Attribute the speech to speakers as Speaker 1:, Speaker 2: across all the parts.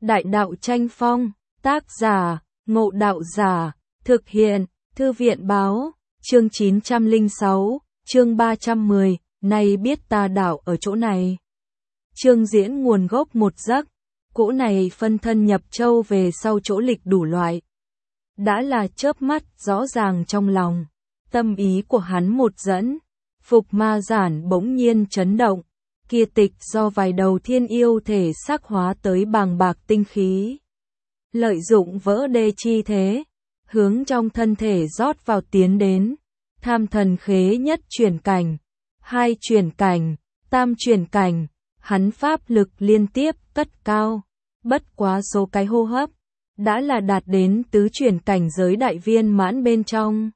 Speaker 1: Đại đạo tranh phong, tác giả, Ngộ Đạo Giả, thực hiện, Thư viện báo, chương 906, chương 310, nay biết ta đạo ở chỗ này. Chương diễn nguồn gốc một giấc, cỗ này phân thân nhập châu về sau chỗ lịch đủ loại. Đã là chớp mắt rõ ràng trong lòng, tâm ý của hắn một dẫn, Phục Ma Giản bỗng nhiên chấn động, kia tịch do vài đầu thiên yêu thể xác hóa tới bàng bạc tinh khí. Lợi dụng vỡ đê chi thế, hướng trong thân thể rót vào tiến đến, tham thần khế nhất chuyển cảnh, hai chuyển cảnh, tam chuyển cảnh, hắn pháp lực liên tiếp cất cao, bất quá số cái hô hấp, đã là đạt đến tứ chuyển cảnh giới đại viên mãn bên trong.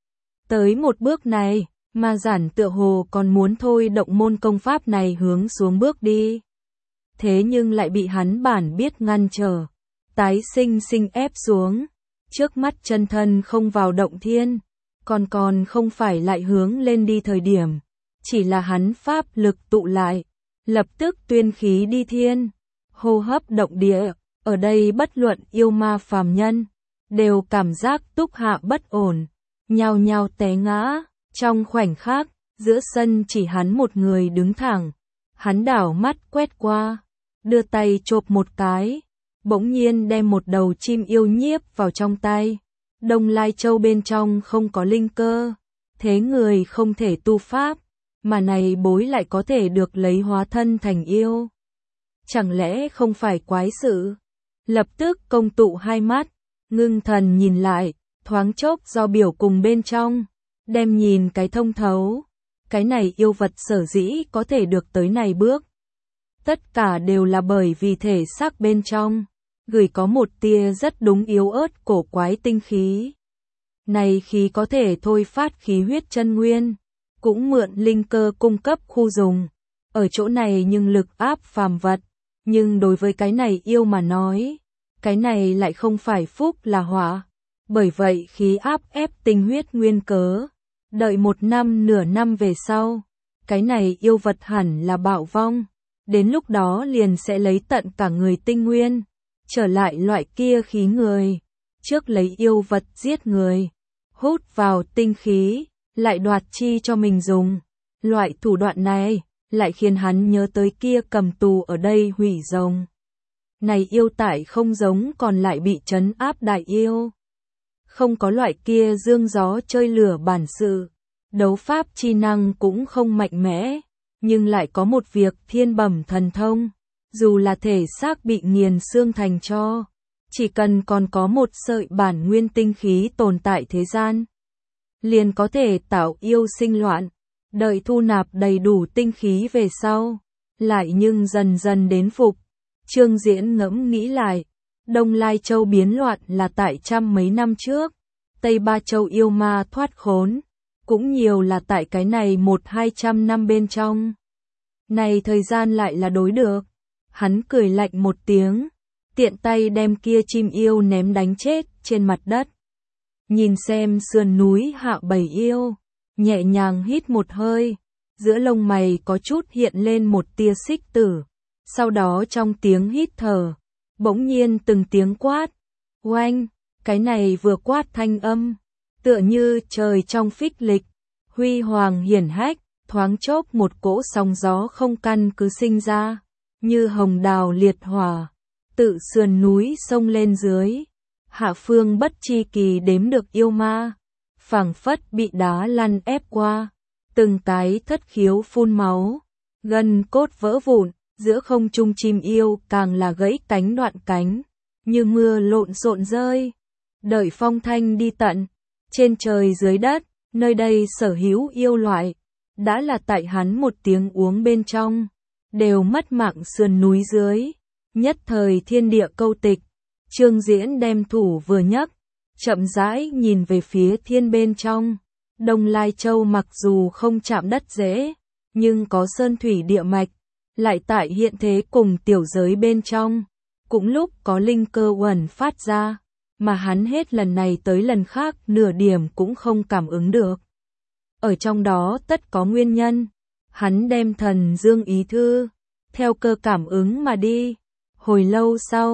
Speaker 1: Tới một bước này, Ma Giản tựa hồ còn muốn thôi động môn công pháp này hướng xuống bước đi. Thế nhưng lại bị hắn bản biết ngăn trở, tái sinh sinh ép xuống, trước mắt chân thân không vào động thiên, còn không phải lại hướng lên đi thời điểm, chỉ là hắn pháp lực tụ lại, lập tức tuyên khí đi thiên, hô hấp động địa, ở đây bất luận yêu ma phàm nhân, đều cảm giác túc hạ bất ổn, nhao nhao té ngã. Trong khoảnh khắc, giữa sân chỉ hắn một người đứng thẳng, hắn đảo mắt quét qua, đưa tay chộp một cái, bỗng nhiên đem một đầu chim yêu nhiếp vào trong tay. Đông Lai Châu bên trong không có linh cơ, thế người không thể tu pháp, mà này bối lại có thể được lấy hóa thân thành yêu. Chẳng lẽ không phải quái sự? Lập tức công tụ hai mắt, ngưng thần nhìn lại, thoáng chốc do biểu cùng bên trong. Đem nhìn cái thông thấu, cái này yêu vật sở dĩ có thể được tới này bước. Tất cả đều là bởi vì thể xác bên trong, gửi có một tia rất đúng yếu ớt cổ quái tinh khí. Này khí có thể thôi phát khí huyết chân nguyên, cũng mượn linh cơ cung cấp khu dùng. Ở chỗ này nhưng lực áp phàm vật, nhưng đối với cái này yêu mà nói, cái này lại không phải phúc là họa. Bởi vậy khí áp ép tinh huyết nguyên cớ. Đợi một năm nửa năm về sau, cái này yêu vật hẳn là bạo vong, đến lúc đó liền sẽ lấy tận cả người tinh nguyên, trở lại loại kia khí người, trước lấy yêu vật giết người, hút vào tinh khí, lại đoạt chi cho mình dùng. Loại thủ đoạn này, lại khiến hắn nhớ tới kia cầm tù ở đây hủy rồng. Này yêu tại không giống còn lại bị trấn áp đại yêu. Không có loại kia dương gió chơi lửa bản sự, đấu pháp chi năng cũng không mạnh mẽ, nhưng lại có một việc thiên bẩm thần thông, dù là thể xác bị nghiền xương thành tro, chỉ cần còn có một sợi bản nguyên tinh khí tồn tại thế gian, liền có thể tạo yêu sinh loạn, đợi thu nạp đầy đủ tinh khí về sau, lại nhưng dần dần đến phục. Chương diễn ngẫm nghĩ lại. Đông Lai Châu biến loạn là tại trăm mấy năm trước, Tây Ba Châu yêu ma thoát khốn, cũng nhiều là tại cái này 100-200 năm bên trong. Này thời gian lại là đối được. Hắn cười lạnh một tiếng, tiện tay đem kia chim yêu ném đánh chết trên mặt đất. Nhìn xem sườn núi hạ bầy yêu, nhẹ nhàng hít một hơi, giữa lông mày có chút hiện lên một tia xích tử, sau đó trong tiếng hít thở, bỗng nhiên từng tiếng quát, oanh, cái này vừa quát thanh âm, tựa như trời trong phích lịch, huy hoàng hiển hách, thoáng chốc một cỗ sóng gió không căn cứ sinh ra, như hồng đào liệt hỏa, tự sườn núi sông lên dưới, hạ phương bất chi kỳ đếm được yêu ma, phảng phất bị đá lăn ép qua, từng cái thất khiếu phun máu, gân cốt vỡ vụn. Giữa không trung chim yêu càng là gãy cánh đoạn cánh, như mưa lộn xộn rơi. Đợi phong thanh đi tận, trên trời dưới đất, nơi đây sở hữu yêu loại, đã là tại hắn một tiếng uống bên trong, đều mất mạng sườn núi dưới. Nhất thời thiên địa câu tịch, Chương diễn đem thủ vừa nhấc, chậm rãi nhìn về phía thiên bên trong. Đông Lai Châu mặc dù không chạm đất dễ, nhưng có sơn thủy địa mạch, lại tại hiện thế cùng tiểu giới bên trong, cũng lúc có linh cơ uẩn phát ra, mà hắn hết lần này tới lần khác nửa điểm cũng không cảm ứng được. Ở trong đó tất có nguyên nhân, hắn đem thần dương ý thư, theo cơ cảm ứng mà đi. Hồi lâu sau,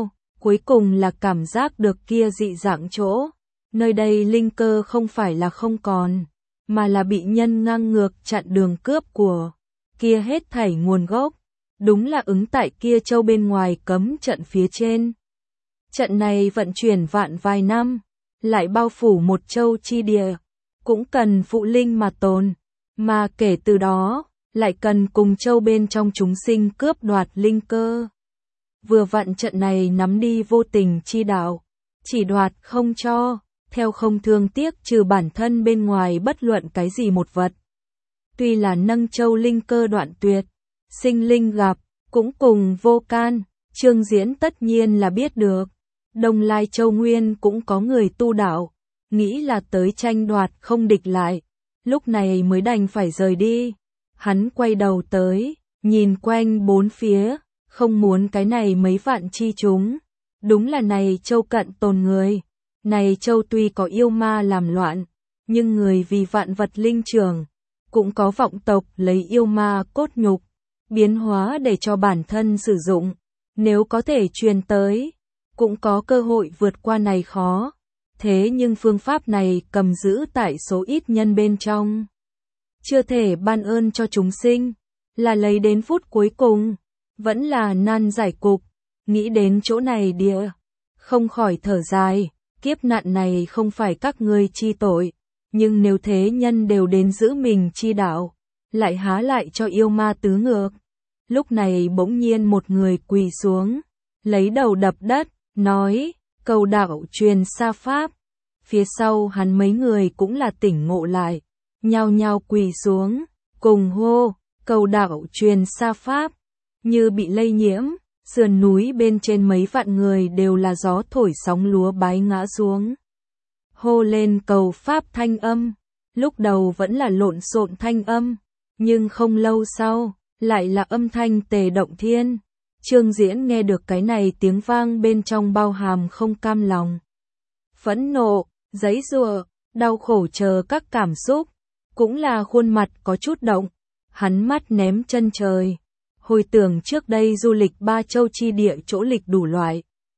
Speaker 1: cuối cùng là cảm giác được kia dị dạng chỗ. Nơi đây linh cơ không phải là không còn, mà là bị nhân ngang ngược chặn đường cướp của. Kia hết thảy nguồn gốc, đúng là ứng tại kia châu bên ngoài cấm trận phía trên. Trận này vận chuyển vài năm, lại bao phủ một châu chi địa, cũng cần phụ linh mà tồn, mà kể từ đó, lại cần cùng châu bên trong chúng sinh cướp đoạt linh cơ. Vừa vặn trận này nắm đi vô tình chi đạo, chỉ đoạt không cho, theo không thương tiếc trừ bản thân bên ngoài bất luận cái gì một vật. Tuy là nâng châu linh cơ đoạn tuyệt, sinh linh gặp, cũng cùng vô can, Trương Diễn tất nhiên là biết được. Đông Lai Châu Nguyên cũng có người tu đạo, nghĩ là tới tranh đoạt không địch lại, lúc này mới đành phải rời đi. Hắn quay đầu tới, nhìn quanh bốn phía, không muốn cái này mấy vạn chi chúng. Đúng là này châu cận tồn người, này châu tuy có yêu ma làm loạn, nhưng người vì vạn vật linh trưởng, cũng có vọng tộc lấy yêu ma cốt nhục, biến hóa để cho bản thân sử dụng, nếu có thể truyền tới, cũng có cơ hội vượt qua này khó. Thế nhưng phương pháp này cầm giữ tại số ít nhân bên trong, chưa thể ban ơn cho chúng sinh, là lấy đến phút cuối cùng, vẫn là nan giải cục. Nghĩ đến chỗ này địa, không khỏi thở dài, kiếp nạn này không phải các ngươi chi tội, nhưng nếu thế nhân đều đến giữ mình chi đạo, lại há lại cho yêu ma tứ ngược. Lúc này bỗng nhiên một người quỳ xuống, lấy đầu đập đất, nói, cầu đạo truyền xa pháp. Phía sau hắn mấy người cũng là tỉnh ngộ lại, nhao nhao quỳ xuống, cùng hô, cầu đạo truyền xa pháp. Như bị lây nhiễm, sườn núi bên trên mấy vạn người đều là gió thổi sóng lúa bái ngã xuống. Hô lên cầu pháp thanh âm, lúc đầu vẫn là lộn xộn thanh âm, nhưng không lâu sau, lại là âm thanh tề động thiên. Trương Diễn nghe được cái này tiếng vang bên trong bao hàm không cam lòng, phẫn nộ, giãy giụa, đau khổ chờ các cảm xúc, cũng là khuôn mặt có chút động, hắn mắt ném chân trời. Hồi tưởng trước đây du lịch ba châu chi địa chỗ lịch đủ loại,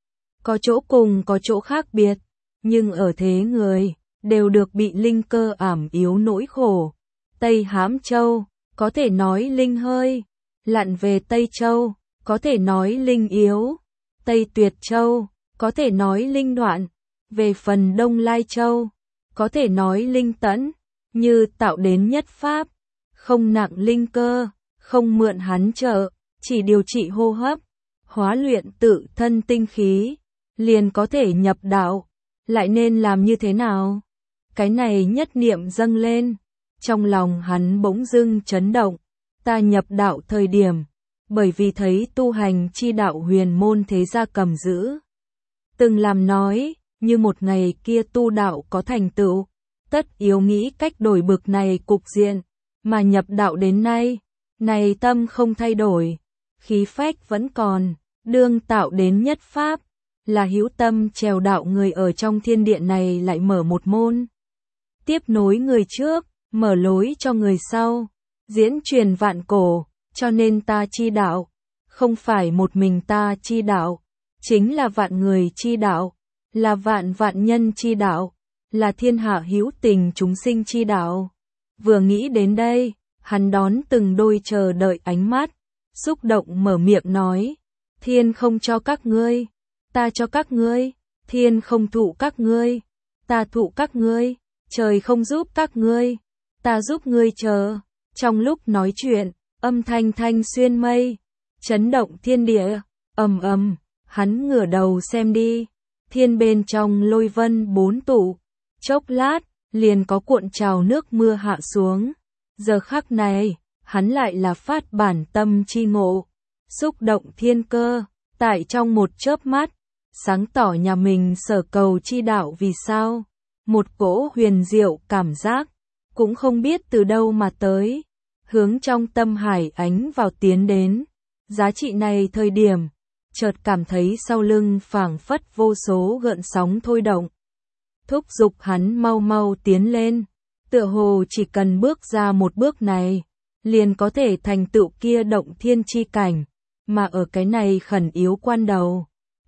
Speaker 1: có chỗ cùng có chỗ khác biệt, nhưng ở thế người, đều được bị linh cơ ảm yếu nỗi khổ. Tây Hám Châu, có thể nói linh hơi, lặn về Tây Châu, có thể nói linh yếu, Tây Tuyệt Châu, có thể nói linh đoạn, về phần Đông Lai Châu, có thể nói linh tẫn, như tạo đến nhất pháp, không nặng linh cơ, không mượn hắn trợ, chỉ điều trị hô hấp, hóa luyện tự thân tinh khí, liền có thể nhập đạo. Lại nên làm như thế nào? Cái này nhất niệm dâng lên, trong lòng hắn bỗng dưng chấn động. Ta nhập đạo thời điểm, bởi vì thấy tu hành chi đạo huyền môn thế gia cầm giữ, từng làm nói, như một ngày kia tu đạo có thành tựu, tất yếu nghĩ cách đổi bực này cục diện, mà nhập đạo đến nay, này tâm không thay đổi, khí phách vẫn còn, đương tạo đến nhất pháp, là hữu tâm trèo đạo người ở trong thiên địa này lại mở một môn, tiếp nối người trước, mở lối cho người sau, diễn truyền vạn cổ, cho nên ta chi đạo, không phải một mình ta chi đạo, chính là vạn người chi đạo, là vạn vạn nhân chi đạo, là thiên hạ hữu tình chúng sinh chi đạo. Vừa nghĩ đến đây, hắn đón từng đôi chờ đợi ánh mắt, xúc động mở miệng nói, thiên không cho các ngươi, ta cho các ngươi, thiên không thụ các ngươi, ta thụ các ngươi, trời không giúp các ngươi, ta giúp ngươi chờ. Trong lúc nói chuyện, âm thanh thanh xuyên mây, chấn động thiên địa, ầm ầm, hắn ngửa đầu xem đi, thiên bên trong lôi vân bốn tụ, chốc lát, liền có cuộn trào nước mưa hạ xuống. Giờ khắc này, hắn lại là phát bản tâm chi ngộ, xúc động thiên cơ, tại trong một chớp mắt, sáng tỏ nhà mình sở cầu chi đạo vì sao. Một cỗ huyền diệu cảm giác, cũng không biết từ đâu mà tới, hướng trong tâm hải ánh vào tiến đến. Giá trị này thời điểm, chợt cảm thấy sau lưng phảng phất vô số gợn sóng thôi động, thúc giục hắn mau mau tiến lên, tựa hồ chỉ cần bước ra một bước này, liền có thể thành tựu kia động thiên chi cảnh, mà ở cái này khẩn yếu quan đầu,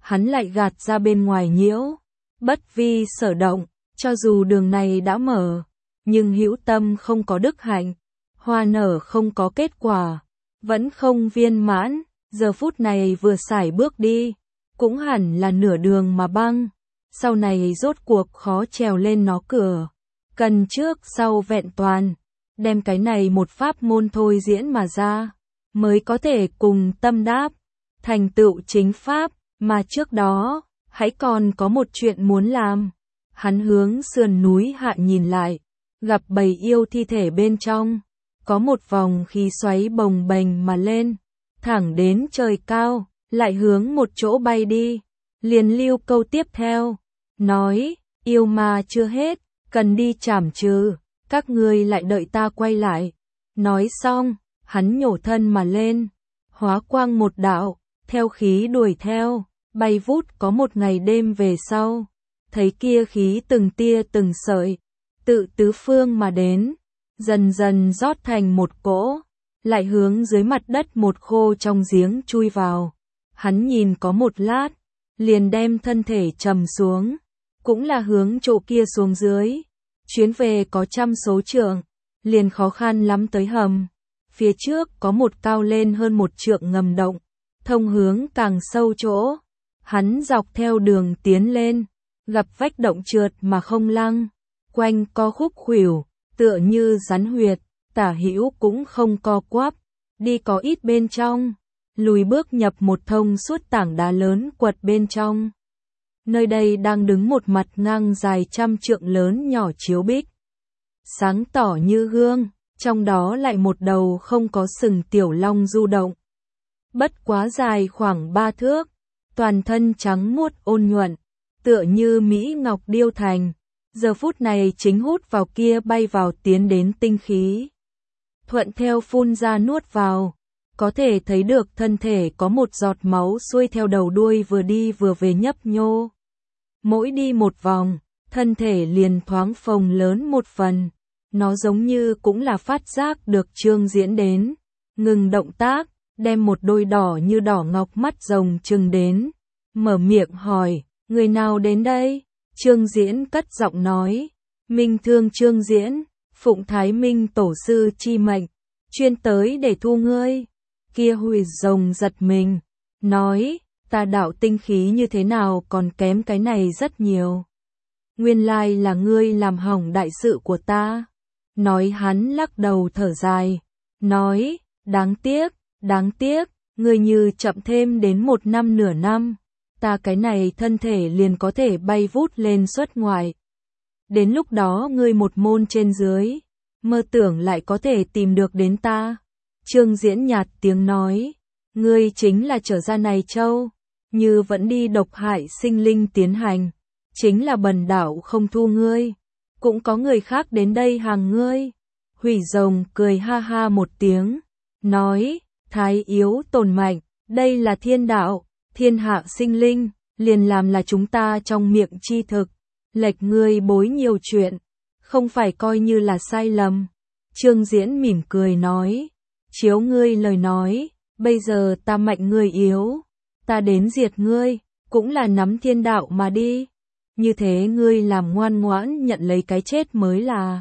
Speaker 1: hắn lại gạt ra bên ngoài nhiễu. Bất vi sở động, cho dù đường này đã mở, nhưng hữu tâm không có đức hạnh, hoa nở không có kết quả, vẫn không viên mãn, giờ phút này vừa sải bước đi, cũng hẳn là nửa đường mà băng, sau này rốt cuộc khó trèo lên nó cửa, cần trước sau vẹn toàn, đem cái này một pháp môn thôi diễn mà ra, mới có thể cùng tâm đáp, thành tựu chính pháp, mà trước đó, hãy còn có một chuyện muốn làm. Hắn hướng sườn núi hạ nhìn lại, gặp bầy yêu thi thể bên trong, có một vòng khí xoáy bồng bềnh mà lên, thẳng đến trời cao, lại hướng một chỗ bay đi, liền lưu câu tiếp theo, nói, yêu ma chưa hết, cần đi trảm trừ, các ngươi lại đợi ta quay lại. Nói xong, hắn nhổ thân mà lên, hóa quang một đạo, theo khí đuổi theo, bay vút có một ngày đêm về sau, thấy kia khí từng tia từng sợi, tự tứ phương mà đến, dần dần rót thành một cỗ, lại hướng dưới mặt đất một khô trong giếng chui vào. Hắn nhìn có một lát, liền đem thân thể trầm xuống, cũng là hướng chỗ kia xuống dưới. Chuyến về có trăm số trượng, liền khó khăn lắm tới hầm. Phía trước có một cao lên hơn một trượng ngầm động, thông hướng càng sâu chỗ. Hắn dọc theo đường tiến lên, gặp vách động trượt mà không lăng, quanh co khúc khuỷu, tựa như rắn huyệt, tả hữu cũng không co quắp, đi có ít bên trong, lùi bước nhập một thông suốt tảng đá lớn quật bên trong. Nơi đây đang đứng một mặt ngang dài trăm trượng lớn nhỏ chiếu bích, sáng tỏ như gương, trong đó lại một đầu không có sừng tiểu long du động. Bất quá dài khoảng 3 thước, toàn thân trắng muốt ôn nhuận, tựa như mỹ ngọc điêu thành, giờ phút này chính hút vào kia bay vào tiến đến tinh khí. Thuận theo phun ra nuốt vào, có thể thấy được thân thể có một giọt máu xuôi theo đầu đuôi vừa đi vừa về nhấp nhô. Mỗi đi một vòng, thân thể liền thoáng phồng lớn một phần, nó giống như cũng là phát giác được Trương Diễn đến, ngừng động tác, đem một đôi đỏ như đỏ ngọc mắt rồng trừng đến, mở miệng hỏi, người nào đến đây? Trương Diễn cất giọng nói, Minh Thương Trương Diễn, phụng Thái Minh tổ sư chi mệnh, chuyên tới để thu ngươi. Kia hủy rồng giật mình, nói, ta đạo tinh khí như thế nào còn kém cái này rất nhiều. Nguyên lai là ngươi làm hỏng đại sự của ta. Nói hắn lắc đầu thở dài, nói, đáng tiếc, ngươi như chậm thêm đến 1 năm nửa năm, ta cái này thân thể liền có thể bay vút lên xuất ngoại. Đến lúc đó ngươi một môn trên dưới, mơ tưởng lại có thể tìm được đến ta. Trương Diễn nhạt tiếng nói, ngươi chính là trở ra này châu, như vẫn đi độc hại sinh linh tiến hành, chính là bần đạo không thu ngươi, cũng có người khác đến đây hàng ngươi. Hủy rồng cười ha ha một tiếng, nói, thái yếu tồn mạnh, đây là thiên đạo, thiên hạ sinh linh, liền làm là chúng ta trong miệng chi thực, lệch ngươi bối nhiều chuyện, không phải coi như là sai lầm. Trương Diễn mỉm cười nói, chiếu ngươi lời nói, bây giờ ta mạnh ngươi yếu, ta đến diệt ngươi, cũng là nắm thiên đạo mà đi, như thế ngươi làm ngoan ngoãn nhận lấy cái chết mới là.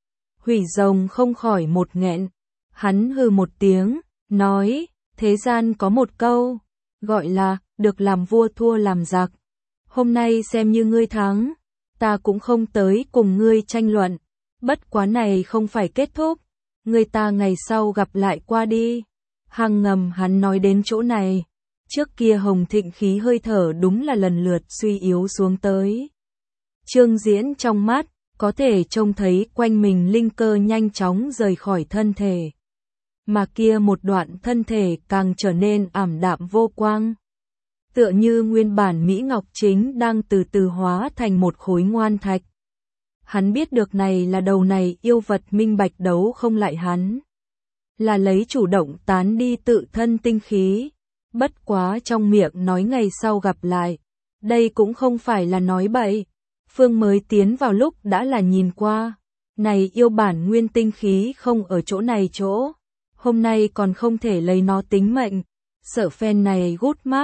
Speaker 1: Hủy rồng không khỏi một nghẹn, hắn hừ một tiếng, nói, thế gian có một câu, gọi là, được làm vua thua làm giặc. Hôm nay xem như ngươi thắng, ta cũng không tới cùng ngươi tranh luận, bất quá này không phải kết thúc, người ta ngày sau gặp lại qua đi. Hằng ngầm hắn nói đến chỗ này, trước kia hồng thịnh khí hơi thở đúng là lần lượt suy yếu xuống tới. Trương Diễn trong mắt, có thể trông thấy quanh mình linh cơ nhanh chóng rời khỏi thân thể. Mà kia một đoạn thân thể càng trở nên ảm đạm vô quang. Tựa như nguyên bản Mỹ Ngọc chính đang từ từ hóa thành một khối ngoan thạch. Hắn biết được này là đầu này yêu vật minh bạch đấu không lại hắn. Là lấy chủ động tán đi tự thân tinh khí. Bất quá trong miệng nói ngày sau gặp lại. Đây cũng không phải là nói bậy. Phương mới tiến vào lúc đã là nhìn qua. Này yêu bản nguyên tinh khí không ở chỗ này chỗ. Hôm nay còn không thể lấy nó tính mệnh. Sợ phen này gút mắc.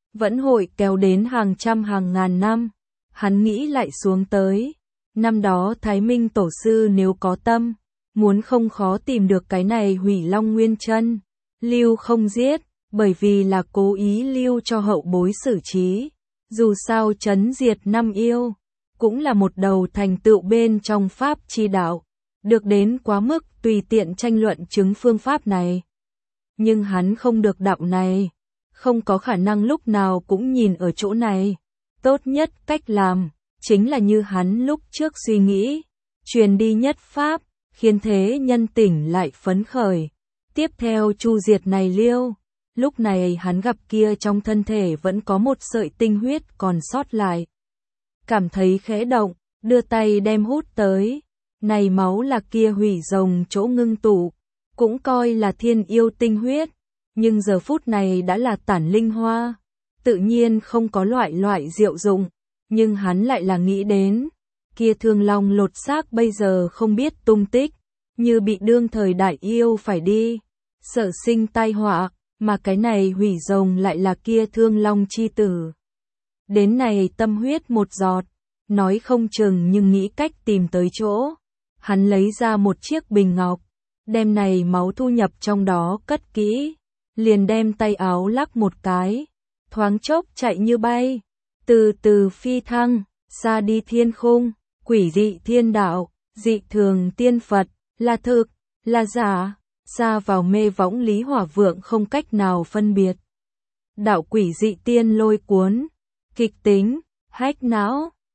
Speaker 1: vẫn hội kéo đến hàng trăm hàng ngàn năm. Hắn nghĩ lại xuống tới, năm đó Thái Minh tổ sư nếu có tâm, muốn không khó tìm được cái này Hủy Long Nguyên Chân, lưu không giết, bởi vì là cố ý lưu cho hậu bối xử trí. Dù sao trấn diệt năm yêu, cũng là một đầu thành tựu bên trong pháp chi đạo, được đến quá mức tùy tiện tranh luận chứng phương pháp này. Nhưng hắn không được đạo này, không có khả năng lúc nào cũng nhìn ở chỗ này. Tốt nhất cách làm, chính là như hắn lúc trước suy nghĩ, truyền đi nhất pháp, khiến thế nhân tỉnh lại phấn khởi. Tiếp theo chu diệt này liêu, lúc này hắn gặp kia trong thân thể vẫn có một sợi tinh huyết còn sót lại. Cảm thấy khẽ động, đưa tay đem hút tới, này máu là kia hủy rồng chỗ ngưng tụ, cũng coi là thiên yêu tinh huyết, nhưng giờ phút này đã là tản linh hoa, tự nhiên không có loại diệu dụng, nhưng hắn lại là nghĩ đến, kia Thương Long lột xác bây giờ không biết tung tích, như bị đương thời đại yêu phải đi, sợ sinh tai họa, mà cái này hủy rồng lại là kia Thương Long chi tử. Đến này tâm huyết một giọt, nói không chừng nhưng nghĩ cách tìm tới chỗ. Hắn lấy ra một chiếc bình ngọc, đem này máu thu nhập trong đó cất kỹ, liền đem tay áo lắc một cái, thoáng chốc chạy như bay, từ từ phi thăng, xa đi thiên khung, quỷ dị thiên đạo, dị thường tiên Phật, là thực, là giả, xa vào mê võng lý hỏa vượng không cách nào phân biệt. Đạo quỷ dị tiên lôi cuốn, kịch tính, hách não.